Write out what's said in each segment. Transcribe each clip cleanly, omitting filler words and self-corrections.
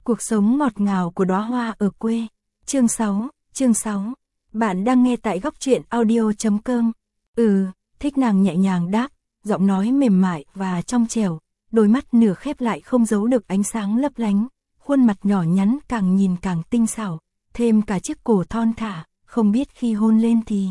Cuộc sống ngọt ngào của đóa hoa ở quê. Chương 6. Bạn đang nghe tại góc truyện audio.com. Thích nàng nhẹ nhàng đáp, giọng nói mềm mại và trong trẻo, đôi mắt nửa khép lại không giấu được ánh sáng lấp lánh, khuôn mặt nhỏ nhắn càng nhìn càng tinh xảo, thêm cả chiếc cổ thon thả, không biết khi hôn lên thì...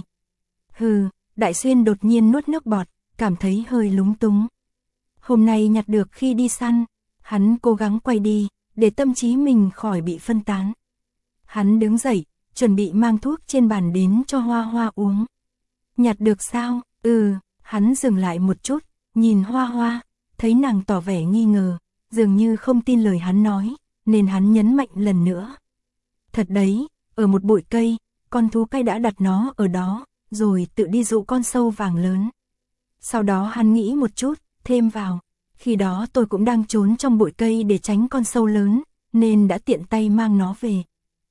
Đại Xuyên đột nhiên nuốt nước bọt, cảm thấy hơi lúng túng. Hôm nay nhặt được khi đi săn, hắn cố gắng quay đi, để tâm trí mình khỏi bị phân tán. Hắn đứng dậy, chuẩn bị mang thuốc trên bàn đến cho Hoa Hoa uống. Nhặt được sao? Hắn dừng lại một chút, nhìn Hoa Hoa, thấy nàng tỏ vẻ nghi ngờ, dường như không tin lời hắn nói, nên hắn nhấn mạnh lần nữa. Thật đấy, ở một bụi cây, con thú cây đã đặt nó ở đó, rồi tự đi dụ con sâu vàng lớn. Sau đó hắn nghĩ một chút, thêm vào, khi đó tôi cũng đang trốn trong bụi cây để tránh con sâu lớn, nên đã tiện tay mang nó về.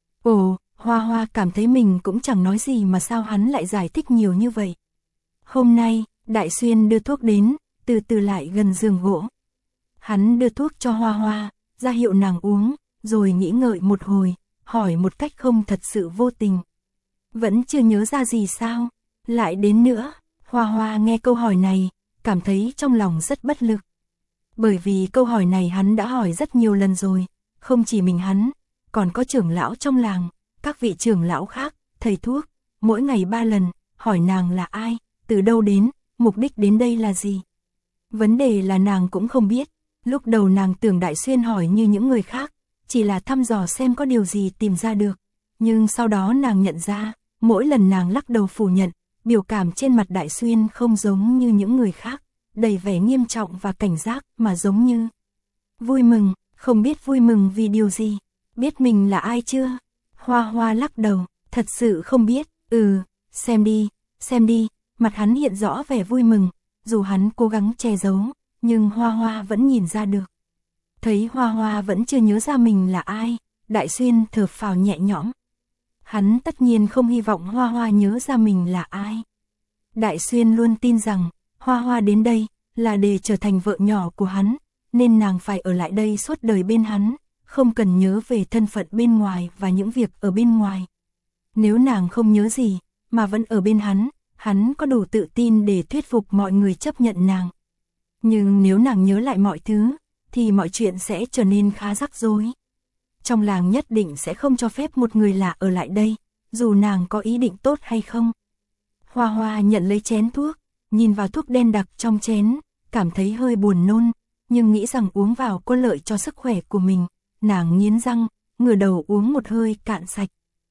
Hoa Hoa cảm thấy mình cũng chẳng nói gì mà sao hắn lại giải thích nhiều như vậy. Hôm nay, Đại Xuyên đưa thuốc đến, từ từ lại gần giường gỗ. Hắn đưa thuốc cho Hoa Hoa, ra hiệu nàng uống, rồi nghĩ ngợi một hồi, hỏi một cách không thật sự vô tình. Vẫn chưa nhớ ra gì sao? Lại đến nữa. Hoa Hoa nghe câu hỏi này, cảm thấy trong lòng rất bất lực. Bởi vì câu hỏi này hắn đã hỏi rất nhiều lần rồi, không chỉ mình hắn, còn có trưởng lão trong làng, các vị trưởng lão khác, thầy thuốc, mỗi ngày 3 lần, hỏi nàng là ai, từ đâu đến, mục đích đến đây là gì. Vấn đề là nàng cũng không biết, lúc đầu nàng tưởng Đại Xuyên hỏi như những người khác, chỉ là thăm dò xem có điều gì tìm ra được, nhưng sau đó nàng nhận ra, mỗi lần nàng lắc đầu phủ nhận, biểu cảm trên mặt Đại Xuyên không giống như những người khác, đầy vẻ nghiêm trọng và cảnh giác mà giống như vui mừng, không biết vui mừng vì điều gì, biết mình là ai chưa? Hoa Hoa lắc đầu, thật sự không biết, xem đi, mặt hắn hiện rõ vẻ vui mừng, dù hắn cố gắng che giấu, nhưng Hoa Hoa vẫn nhìn ra được. Thấy Hoa Hoa vẫn chưa nhớ ra mình là ai, Đại Xuyên thở phào nhẹ nhõm. Hắn tất nhiên không hy vọng Hoa Hoa nhớ ra mình là ai. Đại Xuyên luôn tin rằng, Hoa Hoa đến đây, là để trở thành vợ nhỏ của hắn, nên nàng phải ở lại đây suốt đời bên hắn, không cần nhớ về thân phận bên ngoài và những việc ở bên ngoài. Nếu nàng không nhớ gì, mà vẫn ở bên hắn có đủ tự tin để thuyết phục mọi người chấp nhận nàng. Nhưng nếu nàng nhớ lại mọi thứ, thì mọi chuyện sẽ trở nên khá rắc rối. Trong làng nhất định sẽ không cho phép một người lạ ở lại đây, dù nàng có ý định tốt hay không. Hoa Hoa nhận lấy chén thuốc, nhìn vào thuốc đen đặc trong chén, cảm thấy hơi buồn nôn, nhưng nghĩ rằng uống vào có lợi cho sức khỏe của mình, nàng nghiến răng, ngửa đầu uống một hơi cạn sạch.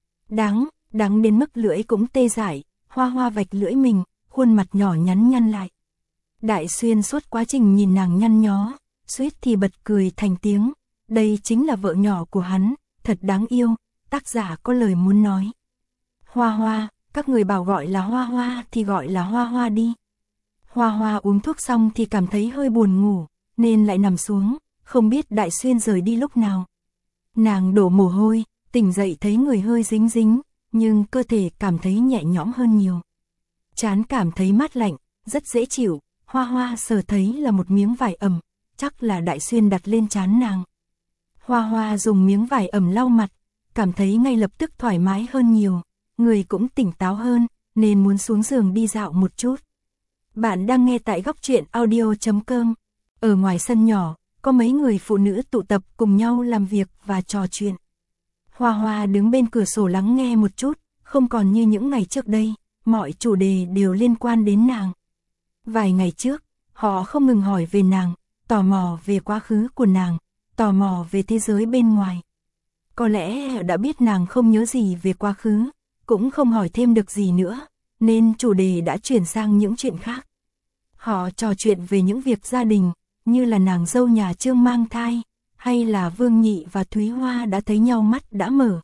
Đắng đến mức lưỡi cũng tê dại, Hoa Hoa vạch lưỡi mình, khuôn mặt nhỏ nhắn nhăn lại. Đại Xuyên suốt quá trình nhìn nàng nhăn nhó, suýt thì bật cười thành tiếng, đây chính là vợ nhỏ của hắn, thật đáng yêu, tác giả có lời muốn nói. Hoa Hoa, các người bảo gọi là Hoa Hoa thì gọi là Hoa Hoa đi. Hoa Hoa uống thuốc xong thì cảm thấy hơi buồn ngủ, nên lại nằm xuống, không biết Đại Xuyên rời đi lúc nào. Nàng đổ mồ hôi, tỉnh dậy thấy người hơi dính dính, nhưng cơ thể cảm thấy nhẹ nhõm hơn nhiều. Trán cảm thấy mát lạnh, rất dễ chịu, Hoa Hoa sờ thấy là một miếng vải ẩm, chắc là Đại Xuyên đặt lên trán nàng. Hoa Hoa dùng miếng vải ẩm lau mặt, cảm thấy ngay lập tức thoải mái hơn nhiều, người cũng tỉnh táo hơn, nên muốn xuống giường đi dạo một chút. Bạn đang nghe tại góc truyện audio.com. Ở ngoài sân nhỏ, có mấy người phụ nữ tụ tập cùng nhau làm việc và trò chuyện. Hoa Hoa đứng bên cửa sổ lắng nghe một chút, không còn như những ngày trước đây, mọi chủ đề đều liên quan đến nàng. Vài ngày trước, họ không ngừng hỏi về nàng, tò mò về quá khứ của nàng, tò mò về thế giới bên ngoài. Có lẽ đã biết nàng không nhớ gì về quá khứ, cũng không hỏi thêm được gì nữa, nên chủ đề đã chuyển sang những chuyện khác. Họ trò chuyện về những việc gia đình, như là nàng dâu nhà Trương mang thai, hay là Vương Nhị và Thúy Hoa đã thấy nhau mắt đã mở.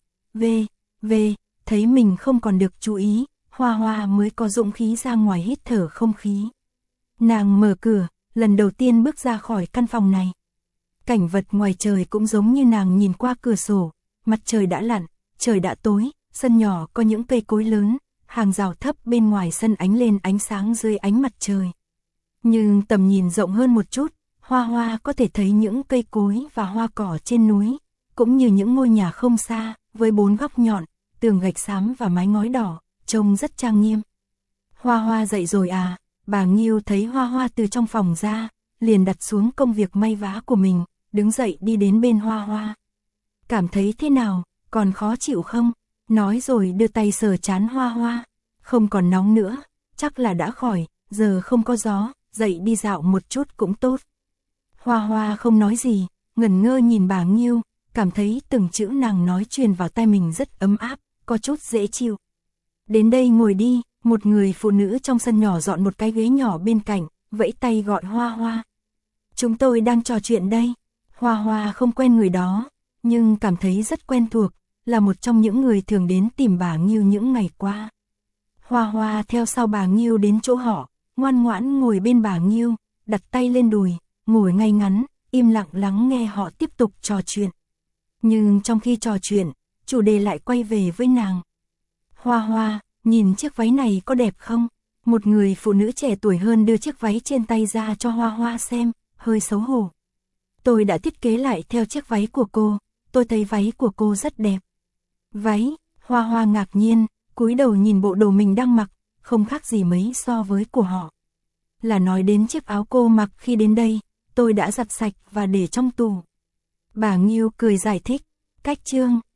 Thấy mình không còn được chú ý, Hoa Hoa mới có dũng khí ra ngoài hít thở không khí. Nàng mở cửa, lần đầu tiên bước ra khỏi căn phòng này. Cảnh vật ngoài trời cũng giống như nàng nhìn qua cửa sổ, mặt trời đã lặn, trời đã tối, sân nhỏ có những cây cối lớn, hàng rào thấp bên ngoài sân ánh lên ánh sáng dưới ánh mặt trời. Nhưng tầm nhìn rộng hơn một chút, Hoa Hoa có thể thấy những cây cối và hoa cỏ trên núi, cũng như những ngôi nhà không xa, với 4 góc nhọn, tường gạch xám và mái ngói đỏ, trông rất trang nghiêm. Hoa Hoa dậy rồi à? Bà Nghiêu thấy Hoa Hoa từ trong phòng ra, liền đặt xuống công việc may vá của mình, đứng dậy đi đến bên Hoa Hoa. Cảm thấy thế nào, còn khó chịu không? Nói rồi đưa tay sờ trán Hoa Hoa. Không còn nóng nữa, chắc là đã khỏi, giờ không có gió, dậy đi dạo một chút cũng tốt. Hoa Hoa không nói gì, ngẩn ngơ nhìn bà Nghiêu, cảm thấy từng chữ nàng nói truyền vào tai mình rất ấm áp, có chút dễ chịu. Đến đây ngồi đi, một người phụ nữ trong sân nhỏ dọn một cái ghế nhỏ bên cạnh, vẫy tay gọi Hoa Hoa. Chúng tôi đang trò chuyện đây. Hoa Hoa không quen người đó, nhưng cảm thấy rất quen thuộc, là một trong những người thường đến tìm bà Nghiêu những ngày qua. Hoa Hoa theo sau bà Nghiêu đến chỗ họ, ngoan ngoãn ngồi bên bà Nghiêu, đặt tay lên đùi, ngồi ngay ngắn, im lặng lắng nghe họ tiếp tục trò chuyện. Nhưng trong khi trò chuyện, chủ đề lại quay về với nàng. Hoa Hoa, nhìn chiếc váy này có đẹp không? Một người phụ nữ trẻ tuổi hơn đưa chiếc váy trên tay ra cho Hoa Hoa xem, hơi xấu hổ. Tôi đã thiết kế lại theo chiếc váy của cô, tôi thấy váy của cô rất đẹp. Váy? Hoa Hoa ngạc nhiên, cúi đầu nhìn bộ đồ mình đang mặc, không khác gì mấy so với của họ. Là nói đến chiếc áo cô mặc khi đến đây, tôi đã giặt sạch và để trong tủ. Bà Nghiêu cười giải thích, cách chương.